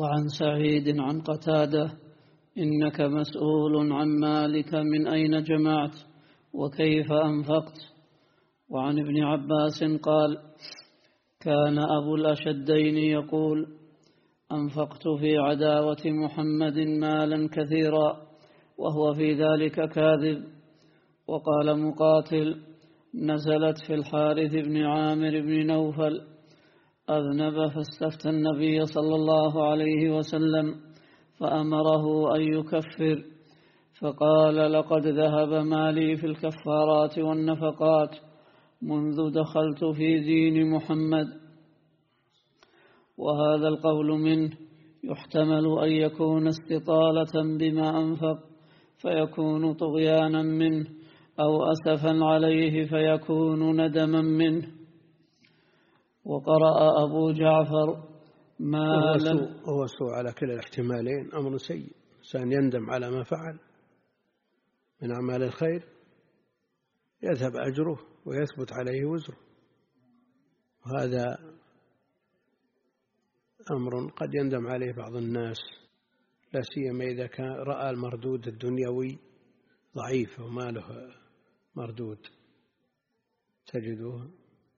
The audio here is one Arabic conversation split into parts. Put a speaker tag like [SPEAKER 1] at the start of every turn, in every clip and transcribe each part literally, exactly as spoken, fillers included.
[SPEAKER 1] وعن سعيد عن قتادة إنك مسؤول عن مالك من أين جمعت وكيف أنفقت. وعن ابن عباس قال كان أبو الأشدين يقول أنفقت في عداوة محمد مالا كثيرا وهو في ذلك كاذب. وقال مقاتل نزلت في الحارث بن عامر بن نوفل أذنب فاستفتى النبي صلى الله عليه وسلم فأمره أن يكفر، فقال لقد ذهب مالي في الكفارات والنفقات منذ دخلت في دين محمد. وهذا القول منه يحتمل أن يكون استطالة بما أنفق فيكون طغيانا منه، أو أسفا عليه فيكون ندما منه. وقرأ أبو جعفر ما
[SPEAKER 2] هو
[SPEAKER 1] لم
[SPEAKER 2] سوء, هو سوء على كلا الاحتمالين أمر سيء، إنسان يندم على ما فعل من أعمال الخير يذهب أجره ويثبت عليه وزره، وهذا أمر قد يندم عليه بعض الناس، لا سيما إذا كان رأى المردود الدنيوي ضعيف وما له مردود. تجده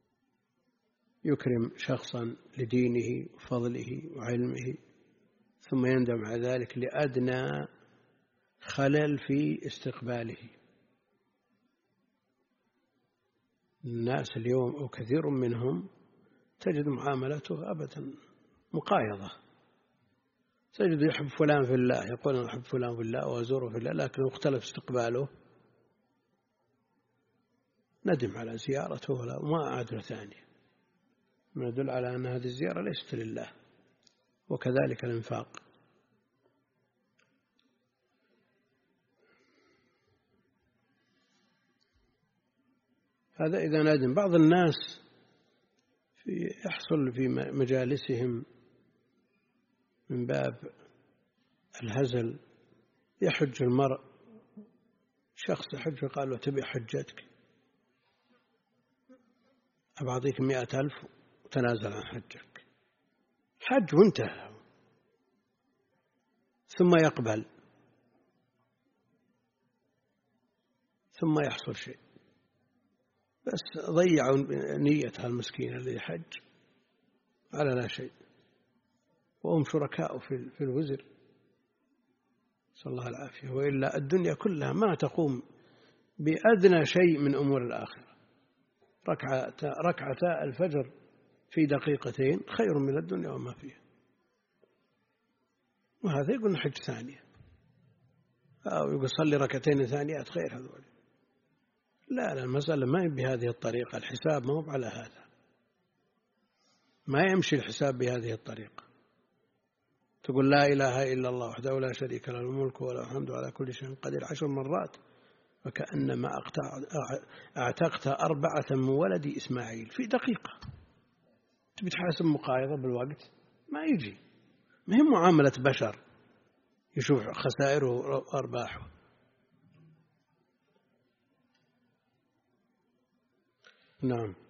[SPEAKER 2] يكرم شخصا لدينه وفضله وعلمه ثم يندم على ذلك لأدنى خلل في استقباله. الناس اليوم أو كثير منهم تجد معاملته أبدا مقايضة، تجد يحب فلان في الله، يقول أنا أحب فلان في الله وأزوره في الله، لكن مختلف استقباله ندم على زيارته وما أعاد له ثانية، ما يدل على أن هذه الزيارة ليست لله. وكذلك الإنفاق. هذا إذا ندم. بعض الناس في يحصل في مجالسهم من باب الهزل يحج المرء، شخص يحج قال له تبي حجتك أبعطيك مئة ألف وتنازل عن حجك، حج وانتهى، ثم يقبل ثم يحصل شيء، بس ضيعوا نيتها المسكين الذي حج على لا شيء، وهم شركاء في الوزر، صلى الله العافية. وإلا الدنيا كلها ما تقوم بأدنى شيء من أمور الآخرة. ركعتا, ركعتا الفجر في دقيقتين خير من الدنيا وما فيها، وهذا يقول حج ثانية، أو يقول صلي ركعتين ثانيات خير هذول. لا لا، المسألة ما هي بهذه الطريقة، الحساب ما هو على هذا، ما يمشي الحساب بهذه الطريقة. تقول لا إله إلا الله وحده لا شريك له الملك وله الحمد على كل شيء قدير عشر مرات، وكأنما اعتقت أربعة من ولد إسماعيل في دقيقة. تبي تحاسب مقايضة بالوقت ما يجي، ما هي معاملة بشر يشوف خسائره وأرباحه. نعم.